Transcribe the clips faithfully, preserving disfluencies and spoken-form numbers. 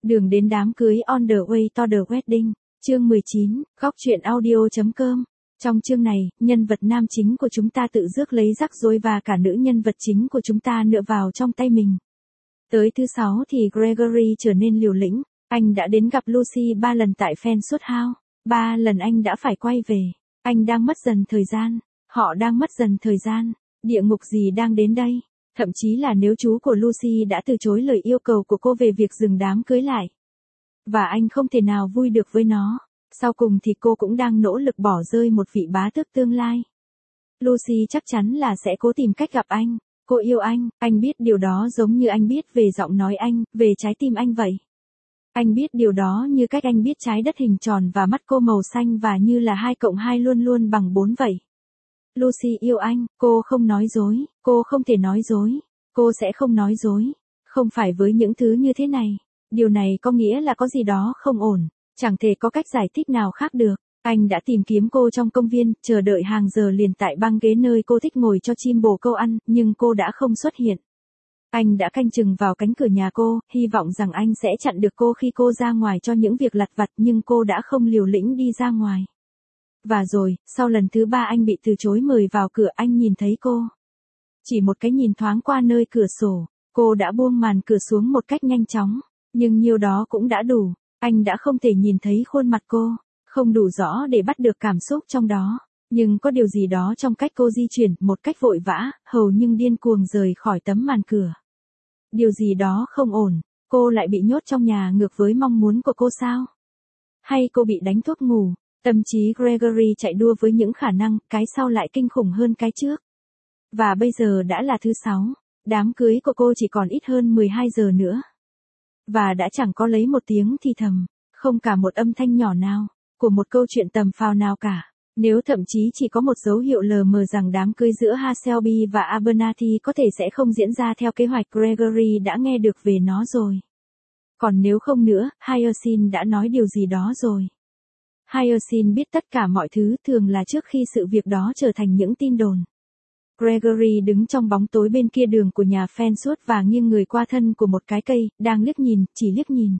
Đường đến đám cưới on the way to the wedding, chương mười chín, góc truyện audio.com. Trong chương này, nhân vật nam chính của chúng ta tự rước lấy rắc rối và cả nữ nhân vật chính của chúng ta nựa vào trong tay mình. Tới thứ sáu thì Gregory trở nên liều lĩnh, anh đã đến gặp Lucy ba lần tại Fenwood House, ba lần anh đã phải quay về, anh đang mất dần thời gian, họ đang mất dần thời gian, địa ngục gì đang đến đây, thậm chí là nếu chú của Lucy đã từ chối lời yêu cầu của cô về việc dừng đám cưới lại. Và anh không thể nào vui được với nó. Sau cùng thì cô cũng đang nỗ lực bỏ rơi một vị bá tước tương lai. Lucy chắc chắn là sẽ cố tìm cách gặp anh. Cô yêu anh, anh biết điều đó giống như anh biết về giọng nói anh, về trái tim anh vậy. Anh biết điều đó như cách anh biết trái đất hình tròn và mắt cô màu xanh và như là hai cộng hai luôn luôn bằng bốn vậy. Lucy yêu anh, cô không nói dối, cô không thể nói dối, cô sẽ không nói dối. Không phải với những thứ như thế này. Điều này có nghĩa là có gì đó không ổn. Chẳng thể có cách giải thích nào khác được. Anh đã tìm kiếm cô trong công viên, chờ đợi hàng giờ liền tại băng ghế nơi cô thích ngồi cho chim bồ câu ăn, nhưng cô đã không xuất hiện. Anh đã canh chừng vào cánh cửa nhà cô, hy vọng rằng anh sẽ chặn được cô khi cô ra ngoài cho những việc lặt vặt, nhưng cô đã không liều lĩnh đi ra ngoài. Và rồi, sau lần thứ ba anh bị từ chối mời vào cửa, anh nhìn thấy cô. Chỉ một cái nhìn thoáng qua nơi cửa sổ, cô đã buông màn cửa xuống một cách nhanh chóng, nhưng nhiêu đó cũng đã đủ. Anh đã không thể nhìn thấy khuôn mặt cô, không đủ rõ để bắt được cảm xúc trong đó, nhưng có điều gì đó trong cách cô di chuyển một cách vội vã, hầu như điên cuồng rời khỏi tấm màn cửa. Điều gì đó không ổn, cô lại bị nhốt trong nhà ngược với mong muốn của cô sao? Hay cô bị đánh thuốc ngủ? Tâm trí Gregory chạy đua với những khả năng, cái sau lại kinh khủng hơn cái trước. Và bây giờ đã là thứ sáu, đám cưới của cô chỉ còn ít hơn mười hai giờ nữa. Và đã chẳng có lấy một tiếng thì thầm, không cả một âm thanh nhỏ nào, của một câu chuyện tầm phào nào cả. Nếu thậm chí chỉ có một dấu hiệu lờ mờ rằng đám cưới giữa Hasselby và Abernathy có thể sẽ không diễn ra theo kế hoạch, Gregory đã nghe được về nó rồi. Còn nếu không nữa, Hyacinth đã nói điều gì đó rồi. Hyacinth biết tất cả mọi thứ, thường là trước khi sự việc đó trở thành những tin đồn. Gregory đứng trong bóng tối bên kia đường của nhà Fenwood và nghiêng người qua thân của một cái cây, đang liếc nhìn, chỉ liếc nhìn.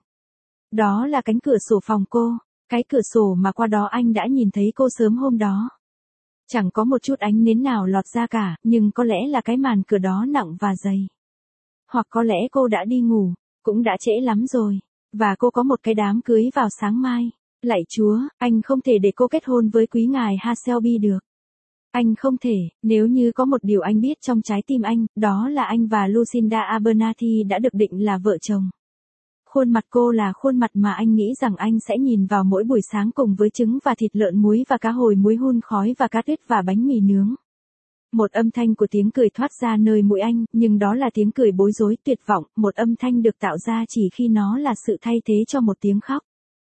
Đó là cánh cửa sổ phòng cô, cái cửa sổ mà qua đó anh đã nhìn thấy cô sớm hôm đó. Chẳng có một chút ánh nến nào lọt ra cả, nhưng có lẽ là cái màn cửa đó nặng và dày. Hoặc có lẽ cô đã đi ngủ, cũng đã trễ lắm rồi, và cô có một cái đám cưới vào sáng mai. Lạy Chúa, anh không thể để cô kết hôn với quý ngài Hasselby được. Anh không thể, nếu như có một điều anh biết trong trái tim anh, đó là anh và Lucinda Abernathy đã được định là vợ chồng. Khuôn mặt cô là khuôn mặt mà anh nghĩ rằng anh sẽ nhìn vào mỗi buổi sáng cùng với trứng và thịt lợn muối và cá hồi muối hun khói và cá tuyết và bánh mì nướng. Một âm thanh của tiếng cười thoát ra nơi mũi anh, nhưng đó là tiếng cười bối rối, tuyệt vọng, một âm thanh được tạo ra chỉ khi nó là sự thay thế cho một tiếng khóc.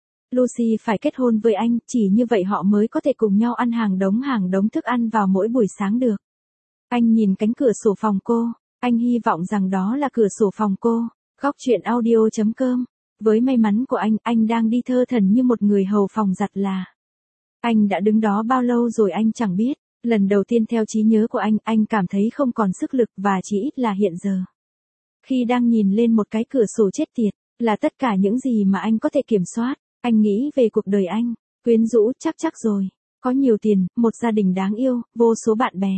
Lucy phải kết hôn với anh, chỉ như vậy họ mới có thể cùng nhau ăn hàng đống hàng đống thức ăn vào mỗi buổi sáng được. Anh nhìn cánh cửa sổ phòng cô, anh hy vọng rằng đó là cửa sổ phòng cô. Góc truyện audio.com. Với may mắn của anh, anh đang đi thơ thẩn như một người hầu phòng giặt là. Anh đã đứng đó bao lâu rồi anh chẳng biết. Lần đầu tiên theo trí nhớ của anh, anh cảm thấy không còn sức lực và chỉ ít là hiện giờ. Khi đang nhìn lên một cái cửa sổ chết tiệt, là tất cả những gì mà anh có thể kiểm soát. Anh nghĩ về cuộc đời anh, quyến rũ chắc chắc rồi, có nhiều tiền, một gia đình đáng yêu, vô số bạn bè.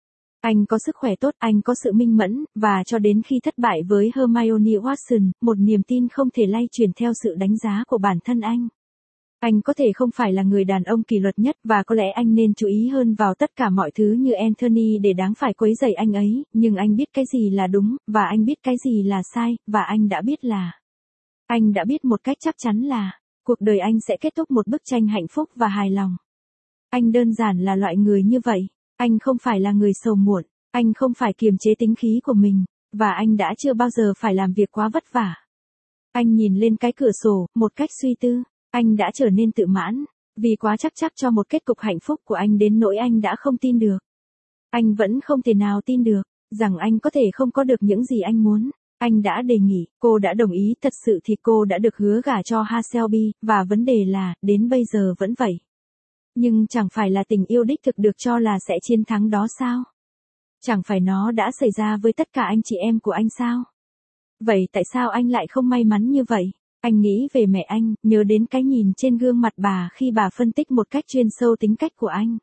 Anh có sức khỏe tốt, anh có sự minh mẫn, và cho đến khi thất bại với Hermione Watson, một niềm tin không thể lay chuyển theo sự đánh giá của bản thân anh. Anh có thể không phải là người đàn ông kỷ luật nhất và có lẽ anh nên chú ý hơn vào tất cả mọi thứ như Anthony để đáng phải quấy rầy anh ấy, nhưng anh biết cái gì là đúng, và anh biết cái gì là sai, và anh đã biết là... Anh đã biết một cách chắc chắn là... Cuộc đời anh sẽ kết thúc một bức tranh hạnh phúc và hài lòng. Anh đơn giản là loại người như vậy. Anh không phải là người sầu muộn. Anh không phải kiềm chế tính khí của mình. Và anh đã chưa bao giờ phải làm việc quá vất vả. Anh nhìn lên cái cửa sổ, một cách suy tư. Anh đã trở nên tự mãn. Vì quá chắc chắc cho một kết cục hạnh phúc của anh đến nỗi anh đã không tin được. Anh vẫn không thể nào tin được, rằng anh có thể không có được những gì anh muốn. Anh đã đề nghị, cô đã đồng ý, thật sự thì cô đã được hứa gả cho Hasselby, và vấn đề là, đến bây giờ vẫn vậy. Nhưng chẳng phải là tình yêu đích thực được cho là sẽ chiến thắng đó sao? Chẳng phải nó đã xảy ra với tất cả anh chị em của anh sao? Vậy tại sao anh lại không may mắn như vậy? Anh nghĩ về mẹ anh, nhớ đến cái nhìn trên gương mặt bà khi bà phân tích một cách chuyên sâu tính cách của anh.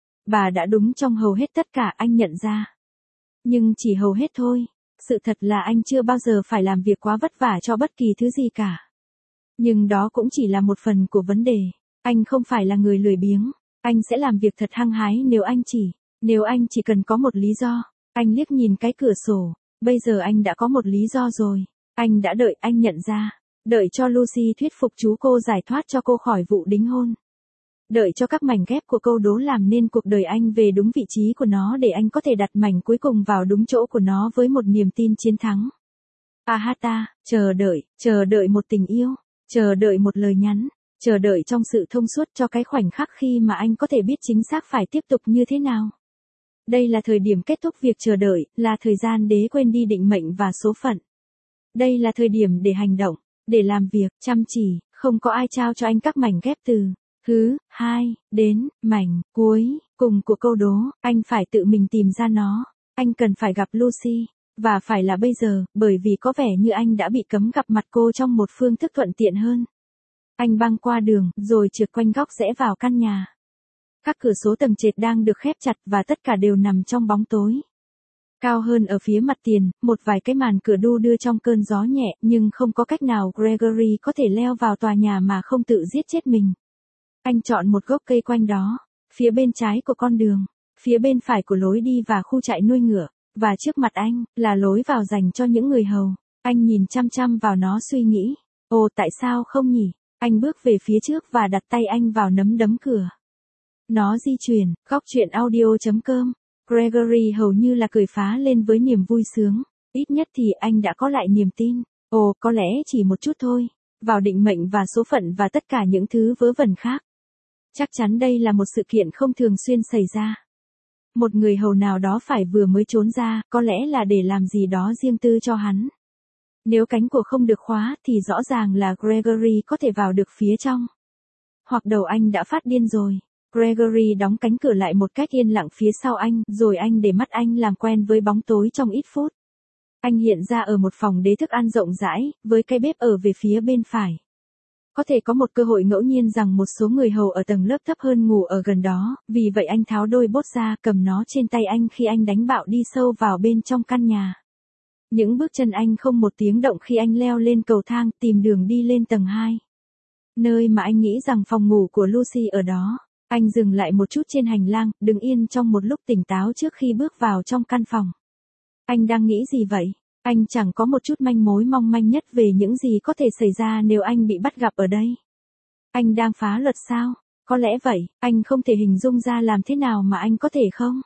Bà đã đúng trong hầu hết tất cả anh nhận ra. Nhưng chỉ hầu hết thôi, sự thật là anh chưa bao giờ phải làm việc quá vất vả cho bất kỳ thứ gì cả. Nhưng đó cũng chỉ là một phần của vấn đề. Anh không phải là người lười biếng. Anh sẽ làm việc thật hăng hái nếu anh chỉ, nếu anh chỉ cần có một lý do. Anh liếc nhìn cái cửa sổ. Bây giờ anh đã có một lý do rồi. Anh đã đợi, anh nhận ra. Đợi cho Lucy thuyết phục chú cô giải thoát cho cô khỏi vụ đính hôn. Đợi cho các mảnh ghép của câu đố làm nên cuộc đời anh về đúng vị trí của nó để anh có thể đặt mảnh cuối cùng vào đúng chỗ của nó với một niềm tin chiến thắng. Ahata, chờ đợi, chờ đợi một tình yêu, chờ đợi một lời nhắn, chờ đợi trong sự thông suốt cho cái khoảnh khắc khi mà anh có thể biết chính xác phải tiếp tục như thế nào. Đây là thời điểm kết thúc việc chờ đợi, là thời gian để quên đi định mệnh và số phận. Đây là thời điểm để hành động, để làm việc, chăm chỉ, không có ai trao cho anh các mảnh ghép từ thứ, hai, đến, mảnh, cuối, cùng của câu đố, anh phải tự mình tìm ra nó, anh cần phải gặp Lucy, và phải là bây giờ, bởi vì có vẻ như anh đã bị cấm gặp mặt cô trong một phương thức thuận tiện hơn. Anh băng qua đường, rồi trượt quanh góc rẽ vào căn nhà. Các cửa sổ tầng trệt đang được khép chặt và tất cả đều nằm trong bóng tối. Cao hơn ở phía mặt tiền, một vài cái màn cửa đu đưa trong cơn gió nhẹ, nhưng không có cách nào Gregory có thể leo vào tòa nhà mà không tự giết chết mình. Anh chọn một gốc cây quanh đó, phía bên trái của con đường, phía bên phải của lối đi và khu trại nuôi ngựa, và trước mặt anh, là lối vào dành cho những người hầu. Anh nhìn chăm chăm vào nó suy nghĩ, ồ tại sao không nhỉ? Anh bước về phía trước và đặt tay anh vào nấm đấm cửa. Nó di chuyển, góc truyện audio chấm com. Gregory hầu như là cười phá lên với niềm vui sướng, ít nhất thì anh đã có lại niềm tin, ồ có lẽ chỉ một chút thôi, vào định mệnh và số phận và tất cả những thứ vớ vẩn khác. Chắc chắn đây là một sự kiện không thường xuyên xảy ra. Một người hầu nào đó phải vừa mới trốn ra, có lẽ là để làm gì đó riêng tư cho hắn. Nếu cánh cửa không được khóa thì rõ ràng là Gregory có thể vào được phía trong. Hoặc đầu anh đã phát điên rồi. Gregory đóng cánh cửa lại một cách yên lặng phía sau anh, rồi anh để mắt anh làm quen với bóng tối trong ít phút. Anh hiện ra ở một phòng đế thức ăn rộng rãi, với cái bếp ở về phía bên phải. Có thể có một cơ hội ngẫu nhiên rằng một số người hầu ở tầng lớp thấp hơn ngủ ở gần đó, vì vậy anh tháo đôi bốt ra, cầm nó trên tay anh khi anh đánh bạo đi sâu vào bên trong căn nhà. Những bước chân anh không một tiếng động khi anh leo lên cầu thang, tìm đường đi lên tầng hai. Nơi mà anh nghĩ rằng phòng ngủ của Lucy ở đó. Anh dừng lại một chút trên hành lang, đứng yên trong một lúc tỉnh táo trước khi bước vào trong căn phòng. Anh đang nghĩ gì vậy? Anh chẳng có một chút manh mối mong manh nhất về những gì có thể xảy ra nếu anh bị bắt gặp ở đây. Anh đang phá luật sao? Có lẽ vậy, anh không thể hình dung ra làm thế nào mà anh có thể không?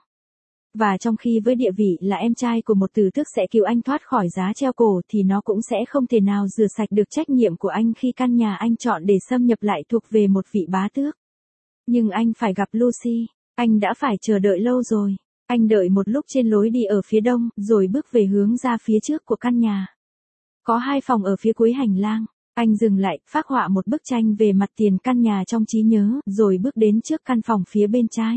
Và trong khi với địa vị là em trai của một tử tước sẽ cứu anh thoát khỏi giá treo cổ thì nó cũng sẽ không thể nào rửa sạch được trách nhiệm của anh khi căn nhà anh chọn để xâm nhập lại thuộc về một vị bá tước. Nhưng anh phải gặp Lucy, anh đã phải chờ đợi lâu rồi. Anh đợi một lúc trên lối đi ở phía đông, rồi bước về hướng ra phía trước của căn nhà. Có hai phòng ở phía cuối hành lang. Anh dừng lại, phác họa một bức tranh về mặt tiền căn nhà trong trí nhớ, rồi bước đến trước căn phòng phía bên trái.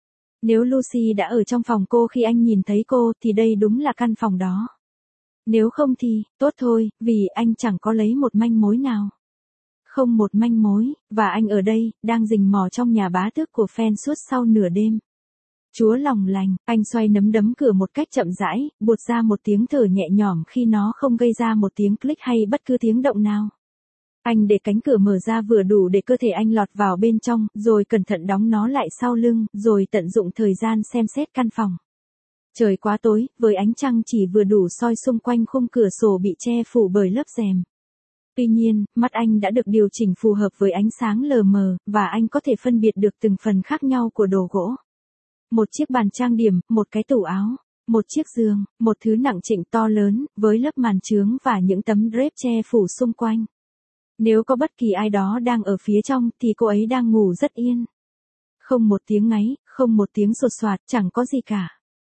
Nếu Lucy đã ở trong phòng cô khi anh nhìn thấy cô, thì đây đúng là căn phòng đó. Nếu không thì, tốt thôi, vì anh chẳng có lấy một manh mối nào. Không một manh mối, và anh ở đây, đang rình mò trong nhà bá tước của Phen suốt sau nửa đêm. Chúa lòng lành, anh xoay nấm đấm cửa một cách chậm rãi, buột ra một tiếng thở nhẹ nhõm khi nó không gây ra một tiếng click hay bất cứ tiếng động nào. Anh để cánh cửa mở ra vừa đủ để cơ thể anh lọt vào bên trong, rồi cẩn thận đóng nó lại sau lưng, rồi tận dụng thời gian xem xét căn phòng. Trời quá tối, với ánh trăng chỉ vừa đủ soi xung quanh khung cửa sổ bị che phủ bởi lớp rèm. Tuy nhiên, mắt anh đã được điều chỉnh phù hợp với ánh sáng lờ mờ, và anh có thể phân biệt được từng phần khác nhau của đồ gỗ. Một chiếc bàn trang điểm, một cái tủ áo, một chiếc giường, một thứ nặng trĩnh to lớn, với lớp màn chướng và những tấm drape che phủ xung quanh. Nếu có bất kỳ ai đó đang ở phía trong, thì cô ấy đang ngủ rất yên. Không một tiếng ngáy, không một tiếng sột soạt, chẳng có gì cả.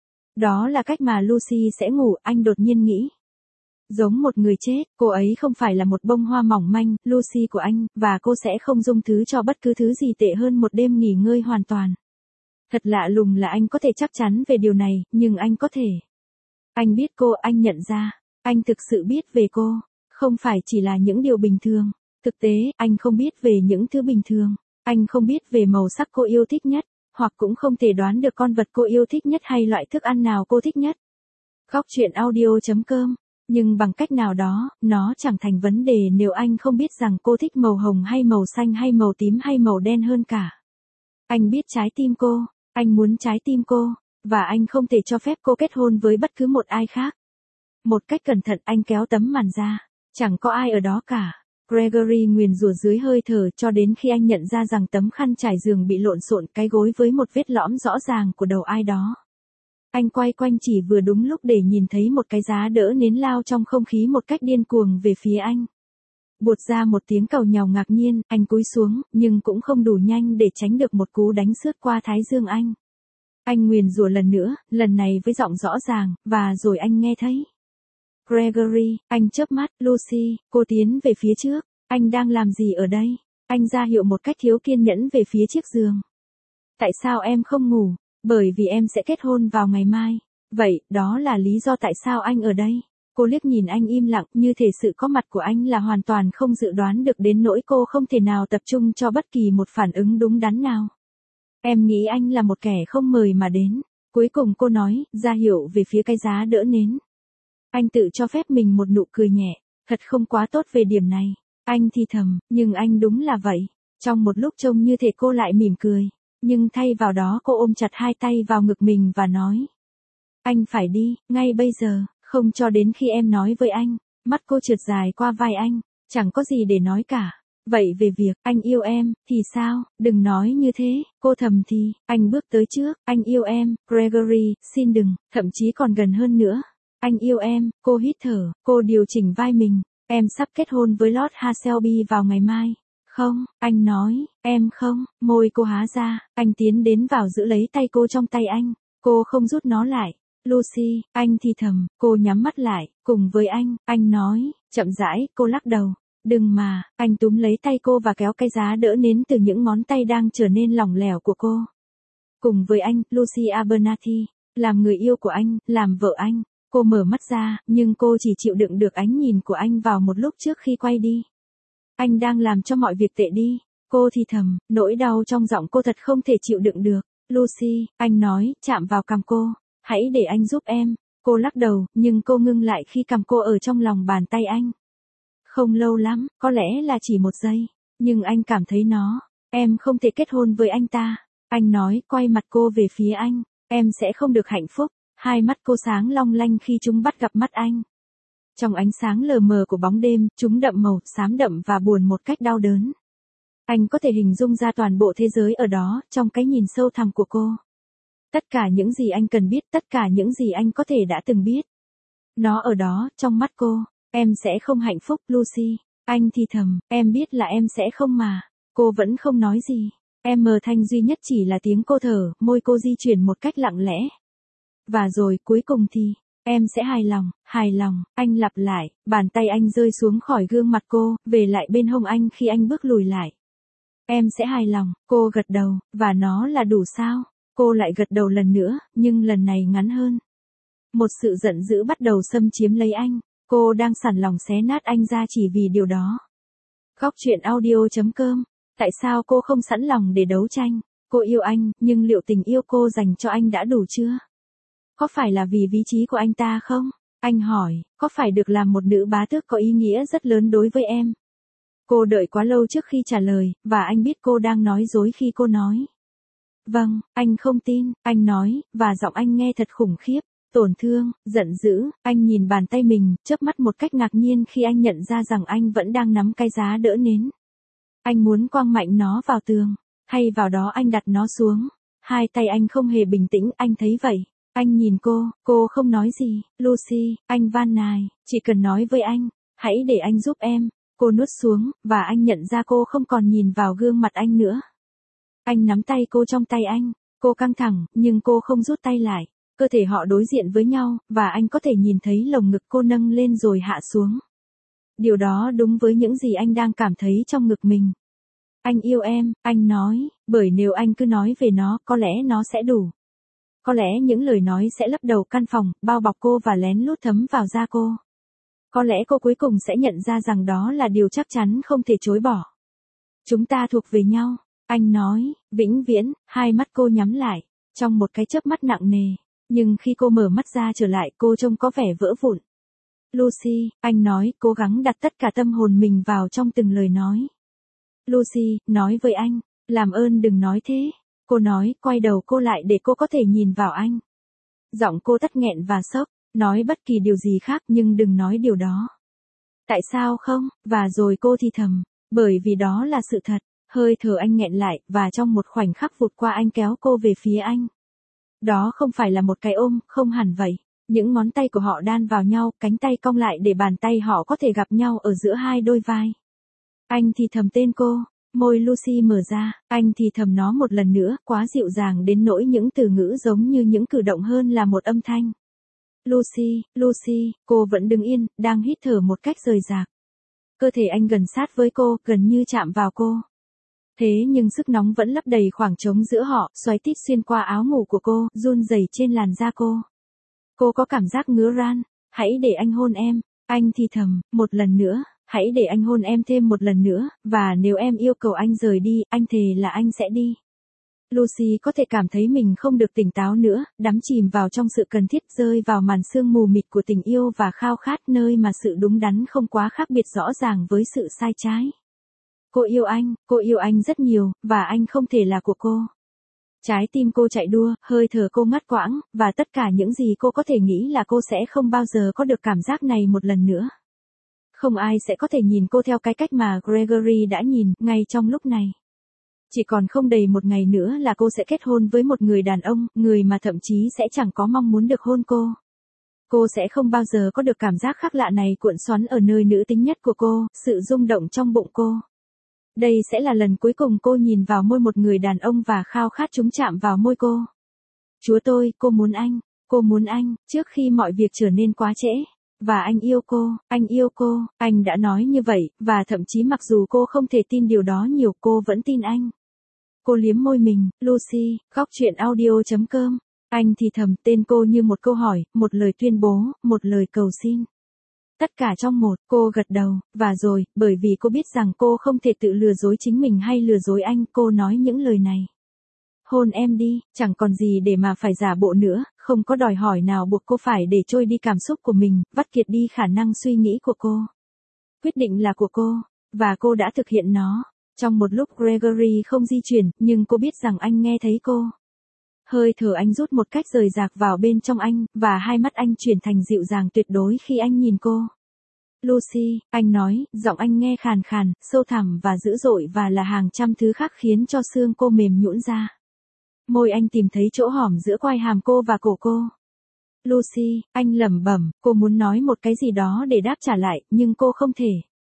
Đó là cách mà Lucy sẽ ngủ, anh đột nhiên nghĩ. Giống một người chết, cô ấy không phải là một bông hoa mỏng manh, Lucy của anh, và cô sẽ không dung thứ cho bất cứ thứ gì tệ hơn một đêm nghỉ ngơi hoàn toàn. Thật lạ lùng là anh có thể chắc chắn về điều này, nhưng anh có thể. Anh biết cô, anh nhận ra. Anh thực sự biết về cô. Không phải chỉ là những điều bình thường. Thực tế, anh không biết về những thứ bình thường. Anh không biết về màu sắc cô yêu thích nhất, hoặc cũng không thể đoán được con vật cô yêu thích nhất hay loại thức ăn nào cô thích nhất. Góc chuyện audio chấm com. Nhưng bằng cách nào đó, nó chẳng thành vấn đề nếu anh không biết rằng cô thích màu hồng hay màu xanh hay màu tím hay màu đen hơn cả. Anh biết trái tim cô, anh muốn trái tim cô, và anh không thể cho phép cô kết hôn với bất cứ một ai khác. Một cách cẩn thận anh kéo tấm màn ra, chẳng có ai ở đó cả. Gregory nguyền rủa dưới hơi thở cho đến khi anh nhận ra rằng tấm khăn trải giường bị lộn xộn cái gối với một vết lõm rõ ràng của đầu ai đó. Anh quay quanh chỉ vừa đúng lúc để nhìn thấy một cái giá đỡ nến lao trong không khí một cách điên cuồng về phía anh. Buột ra một tiếng cầu nhàu ngạc nhiên, anh cúi xuống, nhưng cũng không đủ nhanh để tránh được một cú đánh sướt qua thái dương anh. Anh nguyền rủa lần nữa, lần này với giọng rõ ràng, và rồi anh nghe thấy. Gregory, anh chớp mắt, Lucy, cô tiến về phía trước, anh đang làm gì ở đây? Anh ra hiệu một cách thiếu kiên nhẫn về phía chiếc giường. Tại sao em không ngủ? Bởi vì em sẽ kết hôn vào ngày mai. Vậy, đó là lý do tại sao anh ở đây. Cô liếc nhìn anh im lặng, như thể sự có mặt của anh là hoàn toàn không dự đoán được đến nỗi cô không thể nào tập trung cho bất kỳ một phản ứng đúng đắn nào. Em nghĩ anh là một kẻ không mời mà đến. Cuối cùng cô nói, ra hiệu về phía cái giá đỡ nến. Anh tự cho phép mình một nụ cười nhẹ, thật không quá tốt về điểm này. Anh thì thầm, nhưng anh đúng là vậy. Trong một lúc trông như thể cô lại mỉm cười. Nhưng thay vào đó cô ôm chặt hai tay vào ngực mình và nói. Anh phải đi, ngay bây giờ, không cho đến khi em nói với anh. Mắt cô trượt dài qua vai anh, chẳng có gì để nói cả. Vậy về việc, anh yêu em, thì sao, đừng nói như thế, cô thầm thì, anh bước tới trước, anh yêu em, Gregory, xin đừng, thậm chí còn gần hơn nữa. Anh yêu em, cô hít thở, cô điều chỉnh vai mình, em sắp kết hôn với Lord Hasselby vào ngày mai. Không, anh nói, em không, môi cô há ra, anh tiến đến vào giữ lấy tay cô trong tay anh, cô không rút nó lại. Lucy, anh thì thầm, cô nhắm mắt lại, cùng với anh, anh nói, chậm rãi, cô lắc đầu. Đừng mà, anh túm lấy tay cô và kéo cái giá đỡ nến từ những ngón tay đang trở nên lỏng lẻo của cô. Cùng với anh, Lucy Abernathy, làm người yêu của anh, làm vợ anh. Cô mở mắt ra, nhưng cô chỉ chịu đựng được ánh nhìn của anh vào một lúc trước khi quay đi. Anh đang làm cho mọi việc tệ đi. Cô thì thầm, nỗi đau trong giọng cô thật không thể chịu đựng được. Lucy, anh nói, chạm vào cằm cô. Hãy để anh giúp em. Cô lắc đầu, nhưng cô ngưng lại khi cằm cô ở trong lòng bàn tay anh. Không lâu lắm, có lẽ là chỉ một giây. Nhưng anh cảm thấy nó. Em không thể kết hôn với anh ta. Anh nói, quay mặt cô về phía anh. Em sẽ không được hạnh phúc. Hai mắt cô sáng long lanh khi chúng bắt gặp mắt anh. Trong ánh sáng lờ mờ của bóng đêm, chúng đậm màu, xám đậm và buồn một cách đau đớn. Anh có thể hình dung ra toàn bộ thế giới ở đó, trong cái nhìn sâu thẳm của cô. Tất cả những gì anh cần biết, tất cả những gì anh có thể đã từng biết. Nó ở đó, trong mắt cô. Em sẽ không hạnh phúc, Lucy. Anh thì thầm, em biết là em sẽ không mà. Cô vẫn không nói gì. Em mờ thanh duy nhất chỉ là tiếng cô thở, môi cô di chuyển một cách lặng lẽ. Và rồi, cuối cùng thì, em sẽ hài lòng, hài lòng, anh lặp lại, bàn tay anh rơi xuống khỏi gương mặt cô, về lại bên hông anh khi anh bước lùi lại. Em sẽ hài lòng, cô gật đầu, và nó là đủ sao? Cô lại gật đầu lần nữa, nhưng lần này ngắn hơn. Một sự giận dữ bắt đầu xâm chiếm lấy anh, cô đang sẵn lòng xé nát anh ra chỉ vì điều đó. Góc chuyện audio chấm com. Tại sao cô không sẵn lòng để đấu tranh? Cô yêu anh, nhưng liệu tình yêu cô dành cho anh đã đủ chưa? Có phải là vì vị trí của anh ta không? Anh hỏi, có phải được làm một nữ bá tước có ý nghĩa rất lớn đối với em? Cô đợi quá lâu trước khi trả lời, và anh biết cô đang nói dối khi cô nói. Vâng, anh không tin, anh nói, và giọng anh nghe thật khủng khiếp, tổn thương, giận dữ, anh nhìn bàn tay mình, chớp mắt một cách ngạc nhiên khi anh nhận ra rằng anh vẫn đang nắm cái giá đỡ nến. Anh muốn quăng mạnh nó vào tường, hay vào đó anh đặt nó xuống. Hai tay anh không hề bình tĩnh, anh thấy vậy. Anh nhìn cô, cô không nói gì. Lucy, anh van nài, chỉ cần nói với anh, hãy để anh giúp em. Cô nuốt xuống, và anh nhận ra cô không còn nhìn vào gương mặt anh nữa. Anh nắm tay cô trong tay anh, cô căng thẳng, nhưng cô không rút tay lại. Cơ thể họ đối diện với nhau, và anh có thể nhìn thấy lồng ngực cô nâng lên rồi hạ xuống. Điều đó đúng với những gì anh đang cảm thấy trong ngực mình. Anh yêu em, anh nói, bởi nếu anh cứ nói về nó, có lẽ nó sẽ đủ. Có lẽ những lời nói sẽ lấp đầu căn phòng, bao bọc cô và lén lút thấm vào da cô. Có lẽ cô cuối cùng sẽ nhận ra rằng đó là điều chắc chắn không thể chối bỏ. Chúng ta thuộc về nhau, anh nói, vĩnh viễn. Hai mắt cô nhắm lại, trong một cái chớp mắt nặng nề. Nhưng khi cô mở mắt ra trở lại, cô trông có vẻ vỡ vụn. Lucy, anh nói, cố gắng đặt tất cả tâm hồn mình vào trong từng lời nói. Lucy, nói với anh, làm ơn đừng nói thế. Cô nói, quay đầu cô lại để cô có thể nhìn vào anh. Giọng cô tắt nghẹn và sốc, nói bất kỳ điều gì khác nhưng đừng nói điều đó. Tại sao không? Và rồi cô thì thầm, bởi vì đó là sự thật. Hơi thở anh nghẹn lại, và trong một khoảnh khắc vụt qua anh kéo cô về phía anh. Đó không phải là một cái ôm, không hẳn vậy. Những ngón tay của họ đan vào nhau, cánh tay cong lại để bàn tay họ có thể gặp nhau ở giữa hai đôi vai. Anh thì thầm tên cô, môi Lucy mở ra, anh thì thầm nó một lần nữa, quá dịu dàng đến nỗi những từ ngữ giống như những cử động hơn là một âm thanh. Lucy, Lucy, cô vẫn đứng yên, đang hít thở một cách rời rạc. Cơ thể anh gần sát với cô, gần như chạm vào cô. Thế nhưng sức nóng vẫn lấp đầy khoảng trống giữa họ, xoáy tít xuyên qua áo ngủ của cô, run rẩy trên làn da cô. Cô có cảm giác ngứa ran, hãy để anh hôn em, anh thì thầm, một lần nữa, hãy để anh hôn em thêm một lần nữa, và nếu em yêu cầu anh rời đi, anh thề là anh sẽ đi. Lucy có thể cảm thấy mình không được tỉnh táo nữa, đắm chìm vào trong sự cần thiết, rơi vào màn sương mù mịt của tình yêu và khao khát, nơi mà sự đúng đắn không quá khác biệt rõ ràng với sự sai trái. Cô yêu anh, cô yêu anh rất nhiều, và anh không thể là của cô. Trái tim cô chạy đua, hơi thở cô ngắt quãng, và tất cả những gì cô có thể nghĩ là cô sẽ không bao giờ có được cảm giác này một lần nữa. Không ai sẽ có thể nhìn cô theo cái cách mà Gregory đã nhìn, ngay trong lúc này. Chỉ còn không đầy một ngày nữa là cô sẽ kết hôn với một người đàn ông, người mà thậm chí sẽ chẳng có mong muốn được hôn cô. Cô sẽ không bao giờ có được cảm giác khác lạ này cuộn xoắn ở nơi nữ tính nhất của cô, sự rung động trong bụng cô. Đây sẽ là lần cuối cùng cô nhìn vào môi một người đàn ông và khao khát chúng chạm vào môi cô. Chúa tôi, cô muốn anh, cô muốn anh, trước khi mọi việc trở nên quá trễ. Và anh yêu cô, anh yêu cô, anh đã nói như vậy, và thậm chí mặc dù cô không thể tin điều đó nhiều, cô vẫn tin anh. Cô liếm môi mình, Lucy, góc truyện audio chấm com. Anh thì thầm tên cô như một câu hỏi, một lời tuyên bố, một lời cầu xin. Tất cả trong một, cô gật đầu, và rồi, bởi vì cô biết rằng cô không thể tự lừa dối chính mình hay lừa dối anh, cô nói những lời này. Hôn em đi, chẳng còn gì để mà phải giả bộ nữa, không có đòi hỏi nào buộc cô phải để trôi đi cảm xúc của mình, vắt kiệt đi khả năng suy nghĩ của cô. Quyết định là của cô, và cô đã thực hiện nó. Trong một lúc Gregory không di chuyển, nhưng cô biết rằng anh nghe thấy cô. Hơi thở anh rút một cách rời rạc vào bên trong anh, và hai mắt anh chuyển thành dịu dàng tuyệt đối khi anh nhìn cô. Lucy, anh nói, giọng anh nghe khàn khàn, sâu thẳm và dữ dội và là hàng trăm thứ khác khiến cho xương cô mềm nhũn ra. Môi anh tìm thấy chỗ hõm giữa quai hàm cô và cổ cô. Lucy, anh lẩm bẩm, cô muốn nói một cái gì đó để đáp trả lại, nhưng cô không thể.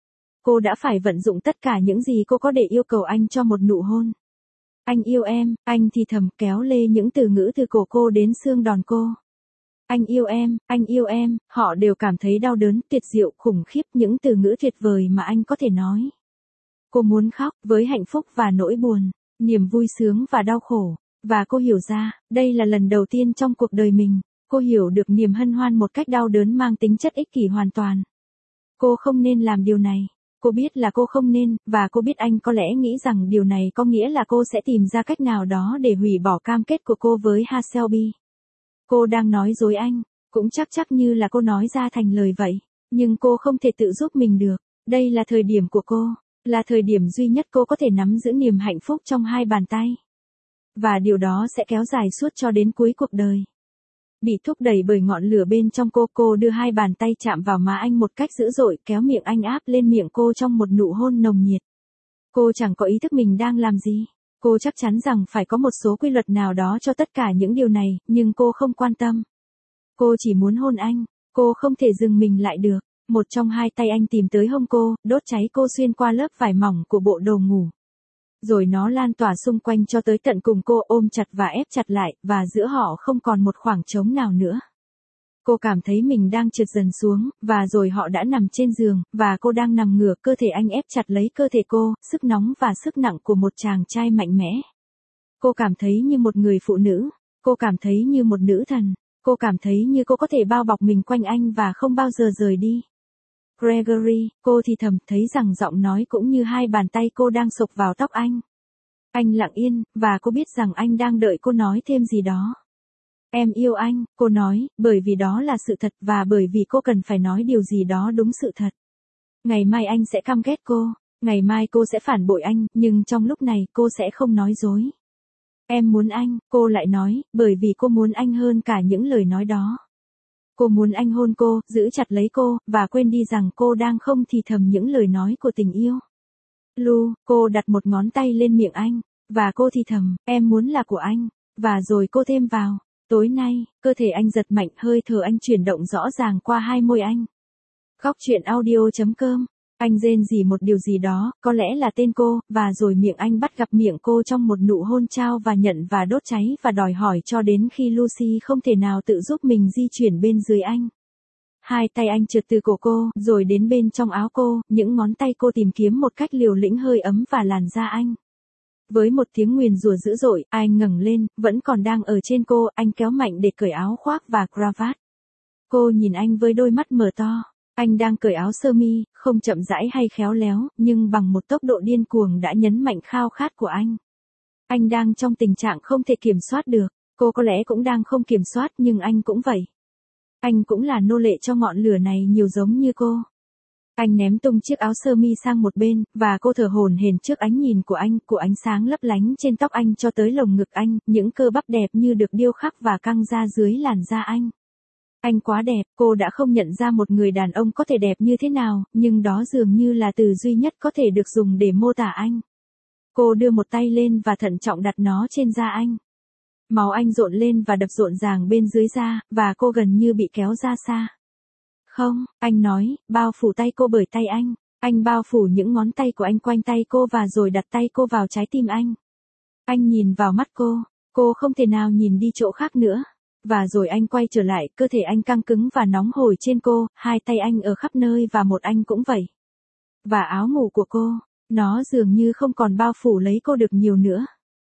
Cô đã phải vận dụng tất cả những gì cô có để yêu cầu anh cho một nụ hôn. Anh yêu em, anh thì thầm kéo lê những từ ngữ từ cổ cô đến xương đòn cô. Anh yêu em, anh yêu em, họ đều cảm thấy đau đớn, tuyệt diệu, khủng khiếp, những từ ngữ tuyệt vời mà anh có thể nói. Cô muốn khóc, với hạnh phúc và nỗi buồn, niềm vui sướng và đau khổ. Và cô hiểu ra, đây là lần đầu tiên trong cuộc đời mình, cô hiểu được niềm hân hoan một cách đau đớn mang tính chất ích kỷ hoàn toàn. Cô không nên làm điều này. Cô biết là cô không nên, và cô biết anh có lẽ nghĩ rằng điều này có nghĩa là cô sẽ tìm ra cách nào đó để hủy bỏ cam kết của cô với Hasselby. Cô đang nói dối anh, cũng chắc chắc như là cô nói ra thành lời vậy, nhưng cô không thể tự giúp mình được. Đây là thời điểm của cô, là thời điểm duy nhất cô có thể nắm giữ niềm hạnh phúc trong hai bàn tay. Và điều đó sẽ kéo dài suốt cho đến cuối cuộc đời. Bị thúc đẩy bởi ngọn lửa bên trong cô, cô đưa hai bàn tay chạm vào má anh một cách dữ dội, kéo miệng anh áp lên miệng cô trong một nụ hôn nồng nhiệt. Cô chẳng có ý thức mình đang làm gì. Cô chắc chắn rằng phải có một số quy luật nào đó cho tất cả những điều này, nhưng cô không quan tâm. Cô chỉ muốn hôn anh, cô không thể dừng mình lại được. Một trong hai tay anh tìm tới hông cô, đốt cháy cô xuyên qua lớp vải mỏng của bộ đồ ngủ. Rồi nó lan tỏa xung quanh cho tới tận cùng cô, ôm chặt và ép chặt lại, và giữa họ không còn một khoảng trống nào nữa. Cô cảm thấy mình đang trượt dần xuống, và rồi họ đã nằm trên giường, và cô đang nằm ngửa, cơ thể anh ép chặt lấy cơ thể cô, sức nóng và sức nặng của một chàng trai mạnh mẽ. Cô cảm thấy như một người phụ nữ, cô cảm thấy như một nữ thần, cô cảm thấy như cô có thể bao bọc mình quanh anh và không bao giờ rời đi. Gregory, cô thì thầm thấy rằng giọng nói cũng như hai bàn tay cô đang xộc vào tóc anh. Anh lặng yên, và cô biết rằng anh đang đợi cô nói thêm gì đó. Em yêu anh, cô nói, bởi vì đó là sự thật và bởi vì cô cần phải nói điều gì đó đúng sự thật. Ngày mai anh sẽ căm ghét cô, ngày mai cô sẽ phản bội anh, nhưng trong lúc này cô sẽ không nói dối. Em muốn anh, cô lại nói, bởi vì cô muốn anh hơn cả những lời nói đó. Cô muốn anh hôn cô, giữ chặt lấy cô, và quên đi rằng cô đang không thì thầm những lời nói của tình yêu. Lu, cô đặt một ngón tay lên miệng anh, và cô thì thầm, em muốn là của anh, và rồi cô thêm vào, tối nay, cơ thể anh giật mạnh, hơi thở anh chuyển động rõ ràng qua hai môi anh. Góc truyện audio chấm com, anh rên rỉ một điều gì đó, có lẽ là tên cô, và rồi miệng anh bắt gặp miệng cô trong một nụ hôn trao và nhận và đốt cháy và đòi hỏi cho đến khi Lucy không thể nào tự giúp mình di chuyển bên dưới anh. Hai tay anh trượt từ cổ cô, rồi đến bên trong áo cô, những ngón tay cô tìm kiếm một cách liều lĩnh hơi ấm và làn da anh. Với một tiếng nguyền rủa dữ dội, anh ngẩng lên, vẫn còn đang ở trên cô, anh kéo mạnh để cởi áo khoác và cravat. Cô nhìn anh với đôi mắt mở to. Anh đang cởi áo sơ mi, không chậm rãi hay khéo léo, nhưng bằng một tốc độ điên cuồng đã nhấn mạnh khao khát của anh. Anh đang trong tình trạng không thể kiểm soát được, cô có lẽ cũng đang không kiểm soát nhưng anh cũng vậy. Anh cũng là nô lệ cho ngọn lửa này nhiều giống như cô. Anh ném tung chiếc áo sơ mi sang một bên, và cô thở hổn hển trước ánh nhìn của anh, của ánh sáng lấp lánh trên tóc anh cho tới lồng ngực anh, những cơ bắp đẹp như được điêu khắc và căng ra dưới làn da anh. Anh quá đẹp, cô đã không nhận ra một người đàn ông có thể đẹp như thế nào, nhưng đó dường như là từ duy nhất có thể được dùng để mô tả anh. Cô đưa một tay lên và thận trọng đặt nó trên da anh. Máu anh rộn lên và đập rộn ràng bên dưới da, và cô gần như bị kéo ra xa. Không, anh nói, bao phủ tay cô bởi tay anh. Anh bao phủ những ngón tay của anh quanh tay cô và rồi đặt tay cô vào trái tim anh. Anh nhìn vào mắt cô, cô không thể nào nhìn đi chỗ khác nữa. Và rồi anh quay trở lại, cơ thể anh căng cứng và nóng hổi trên cô, hai tay anh ở khắp nơi và một anh cũng vậy. Và áo ngủ của cô, nó dường như không còn bao phủ lấy cô được nhiều nữa.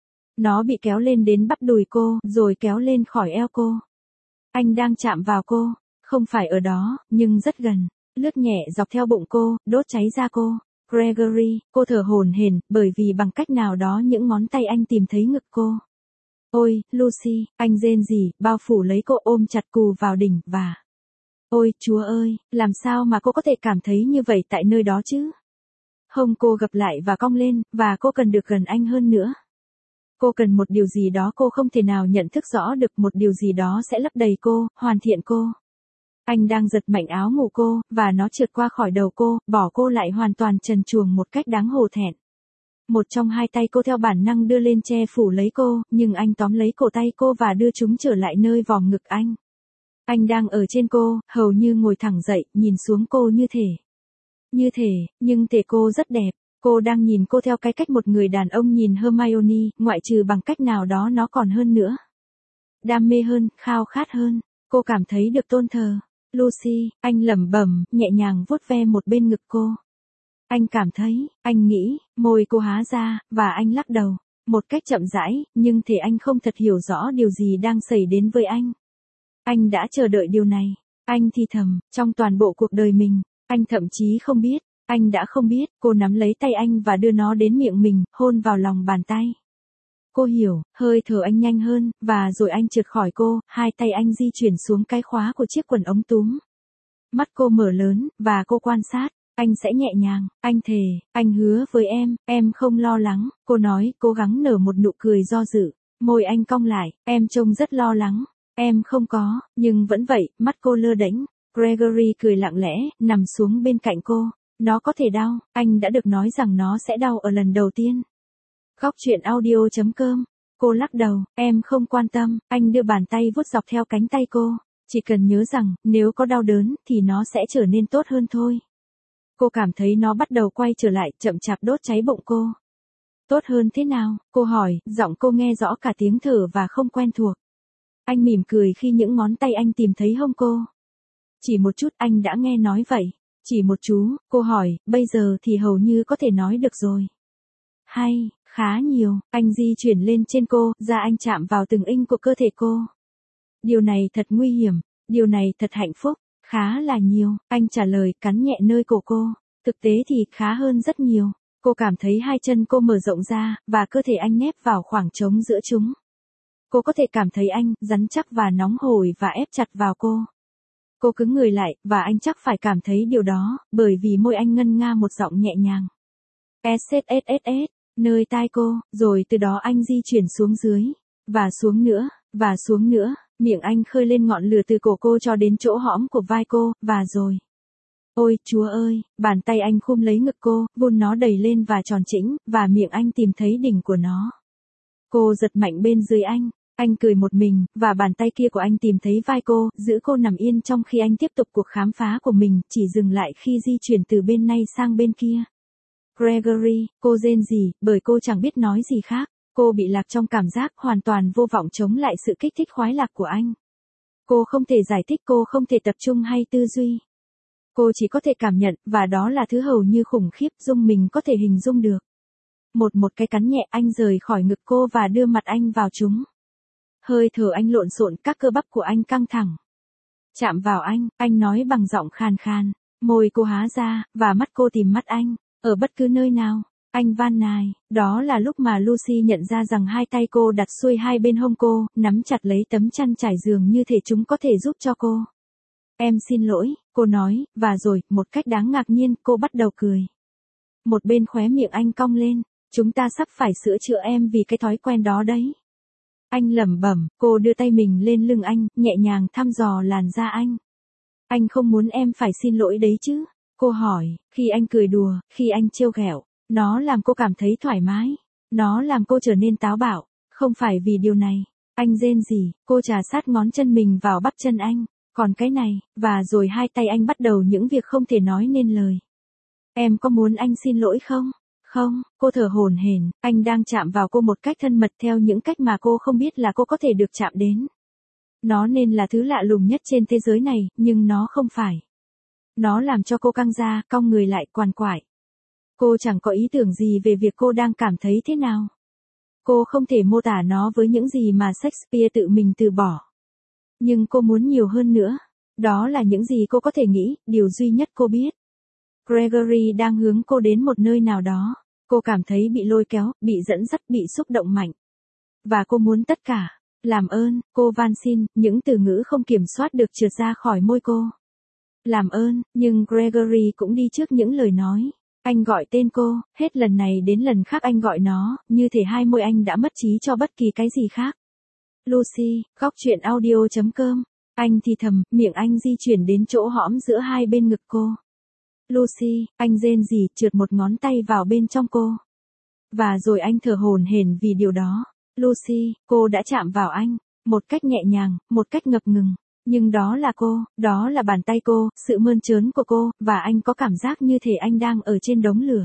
Nó bị kéo lên đến bắp đùi cô, rồi kéo lên khỏi eo cô. Anh đang chạm vào cô, không phải ở đó, nhưng rất gần, lướt nhẹ dọc theo bụng cô, đốt cháy da cô. Gregory, cô thở hổn hển, bởi vì bằng cách nào đó những ngón tay anh tìm thấy ngực cô. Ôi, Lucy, anh rên rỉ, bao phủ lấy cô ôm chặt cù vào đỉnh, và... Ôi, Chúa ơi, làm sao mà cô có thể cảm thấy như vậy tại nơi đó chứ? Hông cô gập lại và cong lên, và cô cần được gần anh hơn nữa. Cô cần một điều gì đó cô không thể nào nhận thức rõ được, một điều gì đó sẽ lấp đầy cô, hoàn thiện cô. Anh đang giật mạnh áo ngủ cô, và nó trượt qua khỏi đầu cô, bỏ cô lại hoàn toàn trần truồng một cách đáng hổ thẹn. Một trong hai tay cô theo bản năng đưa lên che phủ lấy cô, nhưng anh tóm lấy cổ tay cô và đưa chúng trở lại nơi vòm ngực anh. Anh đang ở trên cô, hầu như ngồi thẳng dậy, nhìn xuống cô như thể. Như thể, nhưng thể cô rất đẹp. Cô đang nhìn cô theo cái cách một người đàn ông nhìn Hermione, ngoại trừ bằng cách nào đó nó còn hơn nữa. Đam mê hơn, khao khát hơn. Cô cảm thấy được tôn thờ. Lucy, anh lẩm bẩm, nhẹ nhàng vuốt ve một bên ngực cô. Anh cảm thấy, anh nghĩ, môi cô há ra, và anh lắc đầu, một cách chậm rãi, nhưng thể anh không thật hiểu rõ điều gì đang xảy đến với anh. Anh đã chờ đợi điều này, anh thì thầm, trong toàn bộ cuộc đời mình, anh thậm chí không biết, anh đã không biết, cô nắm lấy tay anh và đưa nó đến miệng mình, hôn vào lòng bàn tay. Cô hiểu, hơi thở anh nhanh hơn, và rồi anh trượt khỏi cô, hai tay anh di chuyển xuống cái khóa của chiếc quần ống túm. Mắt cô mở lớn, và cô quan sát. Anh sẽ nhẹ nhàng, anh thề, anh hứa với em, em không lo lắng, cô nói, cố gắng nở một nụ cười do dự. Môi anh cong lại, em trông rất lo lắng, em không có, nhưng vẫn vậy, mắt cô lơ đễnh. Gregory cười lặng lẽ, nằm xuống bên cạnh cô. Nó có thể đau, anh đã được nói rằng nó sẽ đau ở lần đầu tiên. Góc truyện audio chấm com, cô lắc đầu, em không quan tâm, anh đưa bàn tay vuốt dọc theo cánh tay cô. Chỉ cần nhớ rằng, nếu có đau đớn, thì nó sẽ trở nên tốt hơn thôi. Cô cảm thấy nó bắt đầu quay trở lại, chậm chạp đốt cháy bụng cô. Tốt hơn thế nào? Cô hỏi, giọng cô nghe rõ cả tiếng thở và không quen thuộc. Anh mỉm cười khi những ngón tay anh tìm thấy hông cô. Chỉ một chút, anh đã nghe nói vậy. Chỉ một chú, cô hỏi, bây giờ thì hầu như có thể nói được rồi. Hay, khá nhiều, anh di chuyển lên trên cô, da anh chạm vào từng inch của cơ thể cô. Điều này thật nguy hiểm, điều này thật hạnh phúc. Khá là nhiều, anh trả lời cắn nhẹ nơi cổ cô. Thực tế thì khá hơn rất nhiều. Cô cảm thấy hai chân cô mở rộng ra, và cơ thể anh nép vào khoảng trống giữa chúng. Cô có thể cảm thấy anh, rắn chắc và nóng hổi và ép chặt vào cô. Cô cứng người lại, và anh chắc phải cảm thấy điều đó, bởi vì môi anh ngân nga một giọng nhẹ nhàng. SSSS, nơi tai cô, rồi từ đó anh di chuyển xuống dưới, và xuống nữa, và xuống nữa, miệng anh khơi lên ngọn lửa từ cổ cô cho đến chỗ hõm của vai cô, và rồi. Ôi, Chúa ơi, bàn tay anh khum lấy ngực cô, vun nó đầy lên và tròn chỉnh, và miệng anh tìm thấy đỉnh của nó. Cô giật mạnh bên dưới anh, anh cười một mình, và bàn tay kia của anh tìm thấy vai cô, giữ cô nằm yên trong khi anh tiếp tục cuộc khám phá của mình, chỉ dừng lại khi di chuyển từ bên này sang bên kia. Gregory, cô rên rỉ, bởi cô chẳng biết nói gì khác. Cô bị lạc trong cảm giác hoàn toàn vô vọng chống lại sự kích thích khoái lạc của anh. Cô không thể giải thích, cô không thể tập trung hay tư duy. Cô chỉ có thể cảm nhận, và đó là thứ hầu như khủng khiếp dung mình có thể hình dung được. Một một cái cắn nhẹ anh rời khỏi ngực cô và đưa mặt anh vào chúng. Hơi thở anh lộn xộn, các cơ bắp của anh căng thẳng. Chạm vào anh, anh nói bằng giọng khàn khàn. Môi cô há ra, và mắt cô tìm mắt anh, ở bất cứ nơi nào. Anh van nài, đó là lúc mà Lucy nhận ra rằng hai tay cô đặt xuôi hai bên hông cô, nắm chặt lấy tấm chăn trải giường như thể chúng có thể giúp cho cô. Em xin lỗi, cô nói, và rồi, một cách đáng ngạc nhiên, cô bắt đầu cười. Một bên khóe miệng anh cong lên, chúng ta sắp phải sửa chữa em vì cái thói quen đó đấy. Anh lẩm bẩm, cô đưa tay mình lên lưng anh, nhẹ nhàng thăm dò làn da anh. Anh không muốn em phải xin lỗi đấy chứ? Cô hỏi, khi anh cười đùa, khi anh trêu ghẹo. Nó làm cô cảm thấy thoải mái. Nó làm cô trở nên táo bạo. Không phải vì điều này. Anh rên rỉ, cô trà sát ngón chân mình vào bắp chân anh. Còn cái này, và rồi hai tay anh bắt đầu những việc không thể nói nên lời. Em có muốn anh xin lỗi không? Không, cô thở hổn hển, anh đang chạm vào cô một cách thân mật theo những cách mà cô không biết là cô có thể được chạm đến. Nó nên là thứ lạ lùng nhất trên thế giới này, nhưng nó không phải. Nó làm cho cô căng ra, cong người lại, quằn quại. Cô chẳng có ý tưởng gì về việc cô đang cảm thấy thế nào. Cô không thể mô tả nó với những gì mà Shakespeare tự mình từ bỏ. Nhưng cô muốn nhiều hơn nữa. Đó là những gì cô có thể nghĩ, điều duy nhất cô biết. Gregory đang hướng cô đến một nơi nào đó. Cô cảm thấy bị lôi kéo, bị dẫn dắt, bị xúc động mạnh. Và cô muốn tất cả. Làm ơn, cô van xin, những từ ngữ không kiểm soát được trượt ra khỏi môi cô. Làm ơn, nhưng Gregory cũng đi trước những lời nói. Anh gọi tên cô, hết lần này đến lần khác anh gọi nó, như thể hai môi anh đã mất trí cho bất kỳ cái gì khác. Lucy, góc truyện audio chấm com. Anh thì thầm, miệng anh di chuyển đến chỗ hõm giữa hai bên ngực cô. Lucy, anh rên rỉ, trượt một ngón tay vào bên trong cô. Và rồi anh thở hổn hển vì điều đó. Lucy, cô đã chạm vào anh, một cách nhẹ nhàng, một cách ngập ngừng. Nhưng đó là cô, đó là bàn tay cô, sự mơn trớn của cô, và anh có cảm giác như thể anh đang ở trên đống lửa.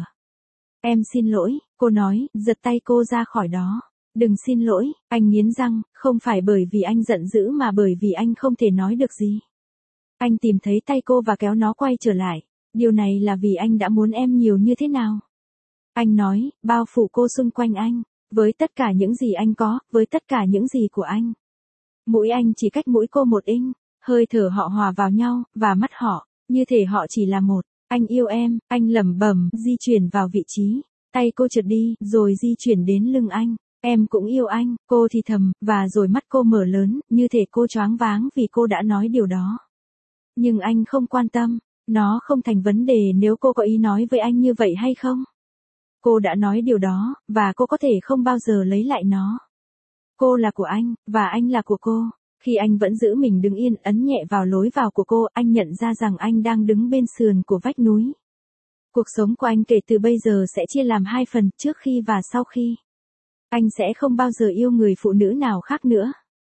Em xin lỗi, cô nói, giật tay cô ra khỏi đó. Đừng xin lỗi, anh nghiến răng, không phải bởi vì anh giận dữ mà bởi vì anh không thể nói được gì. Anh tìm thấy tay cô và kéo nó quay trở lại. Điều này là vì anh đã muốn em nhiều như thế nào. Anh nói, bao phủ cô xung quanh anh, với tất cả những gì anh có, với tất cả những gì của anh. Mũi anh chỉ cách mũi cô một inch, hơi thở họ hòa vào nhau, và mắt họ, như thể họ chỉ là một. Anh yêu em, anh lẩm bẩm, di chuyển vào vị trí. Tay cô trượt đi, rồi di chuyển đến lưng anh. Em cũng yêu anh, cô thì thầm, và rồi mắt cô mở lớn, như thể cô choáng váng vì cô đã nói điều đó. Nhưng anh không quan tâm, nó không thành vấn đề nếu cô có ý nói với anh như vậy hay không. Cô đã nói điều đó, và cô có thể không bao giờ lấy lại nó. Cô là của anh, và anh là của cô. Khi anh vẫn giữ mình đứng yên, ấn nhẹ vào lối vào của cô, anh nhận ra rằng anh đang đứng bên sườn của vách núi. Cuộc sống của anh kể từ bây giờ sẽ chia làm hai phần, trước khi và sau khi. Anh sẽ không bao giờ yêu người phụ nữ nào khác nữa.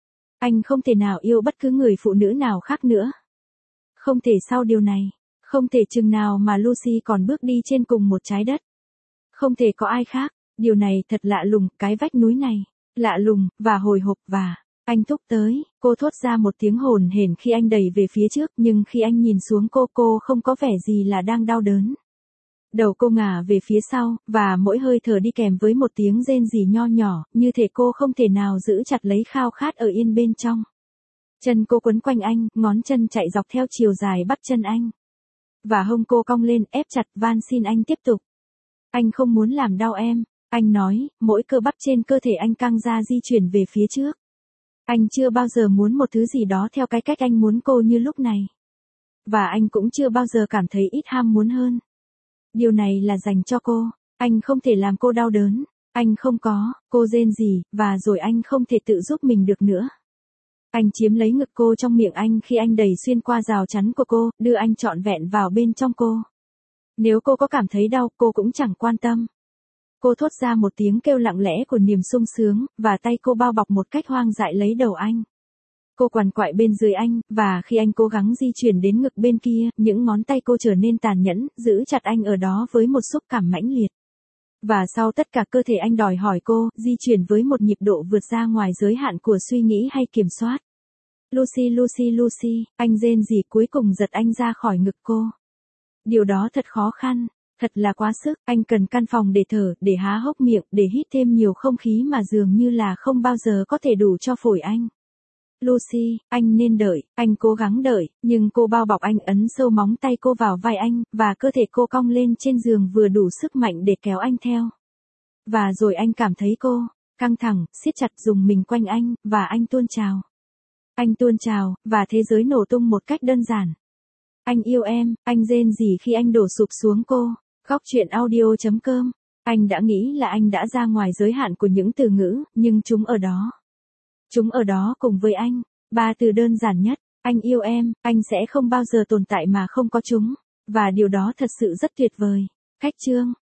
Anh không thể nào yêu bất cứ người phụ nữ nào khác nữa. Không thể sau điều này. Không thể chừng nào mà Lucy còn bước đi trên cùng một trái đất. Không thể có ai khác. Điều này thật lạ lùng, cái vách núi này. Lạ lùng, và hồi hộp và... Anh thúc tới, cô thốt ra một tiếng hồn hển khi anh đẩy về phía trước, nhưng khi anh nhìn xuống cô, cô không có vẻ gì là đang đau đớn. Đầu cô ngả về phía sau, và mỗi hơi thở đi kèm với một tiếng rên rỉ nho nhỏ, như thể cô không thể nào giữ chặt lấy khao khát ở yên bên trong. Chân cô quấn quanh anh, ngón chân chạy dọc theo chiều dài bắp chân anh. Và hông cô cong lên, ép chặt, van xin anh tiếp tục. Anh không muốn làm đau em, anh nói, mỗi cơ bắp trên cơ thể anh căng ra di chuyển về phía trước. Anh chưa bao giờ muốn một thứ gì đó theo cái cách anh muốn cô như lúc này. Và anh cũng chưa bao giờ cảm thấy ít ham muốn hơn. Điều này là dành cho cô, anh không thể làm cô đau đớn, anh không có, cô rên rỉ, và rồi anh không thể tự giúp mình được nữa. Anh chiếm lấy ngực cô trong miệng anh khi anh đẩy xuyên qua rào chắn của cô, đưa anh trọn vẹn vào bên trong cô. Nếu cô có cảm thấy đau, cô cũng chẳng quan tâm. Cô thốt ra một tiếng kêu lặng lẽ của niềm sung sướng, và tay cô bao bọc một cách hoang dại lấy đầu anh. Cô quằn quại bên dưới anh, và khi anh cố gắng di chuyển đến ngực bên kia, những ngón tay cô trở nên tàn nhẫn, giữ chặt anh ở đó với một xúc cảm mãnh liệt. Và sau tất cả cơ thể anh đòi hỏi cô, di chuyển với một nhịp độ vượt ra ngoài giới hạn của suy nghĩ hay kiểm soát. Lucy, Lucy, Lucy, anh rên rỉ cuối cùng giật anh ra khỏi ngực cô. Điều đó thật khó khăn, thật là quá sức, anh cần căn phòng để thở, để há hốc miệng, để hít thêm nhiều không khí mà dường như là không bao giờ có thể đủ cho phổi anh. Lucy, anh nên đợi, anh cố gắng đợi, nhưng cô bao bọc anh, ấn sâu móng tay cô vào vai anh, và cơ thể cô cong lên trên giường vừa đủ sức mạnh để kéo anh theo. Và rồi anh cảm thấy cô, căng thẳng, siết chặt dùng mình quanh anh, và anh tuôn trào. Anh tuôn trào, và thế giới nổ tung một cách đơn giản. Anh yêu em, anh rên rỉ khi anh đổ sụp xuống cô. Góc truyện audio chấm com. Anh đã nghĩ là anh đã ra ngoài giới hạn của những từ ngữ, nhưng chúng ở đó. Chúng ở đó cùng với anh. Ba từ đơn giản nhất, anh yêu em, anh sẽ không bao giờ tồn tại mà không có chúng. Và điều đó thật sự rất tuyệt vời. Khách chương.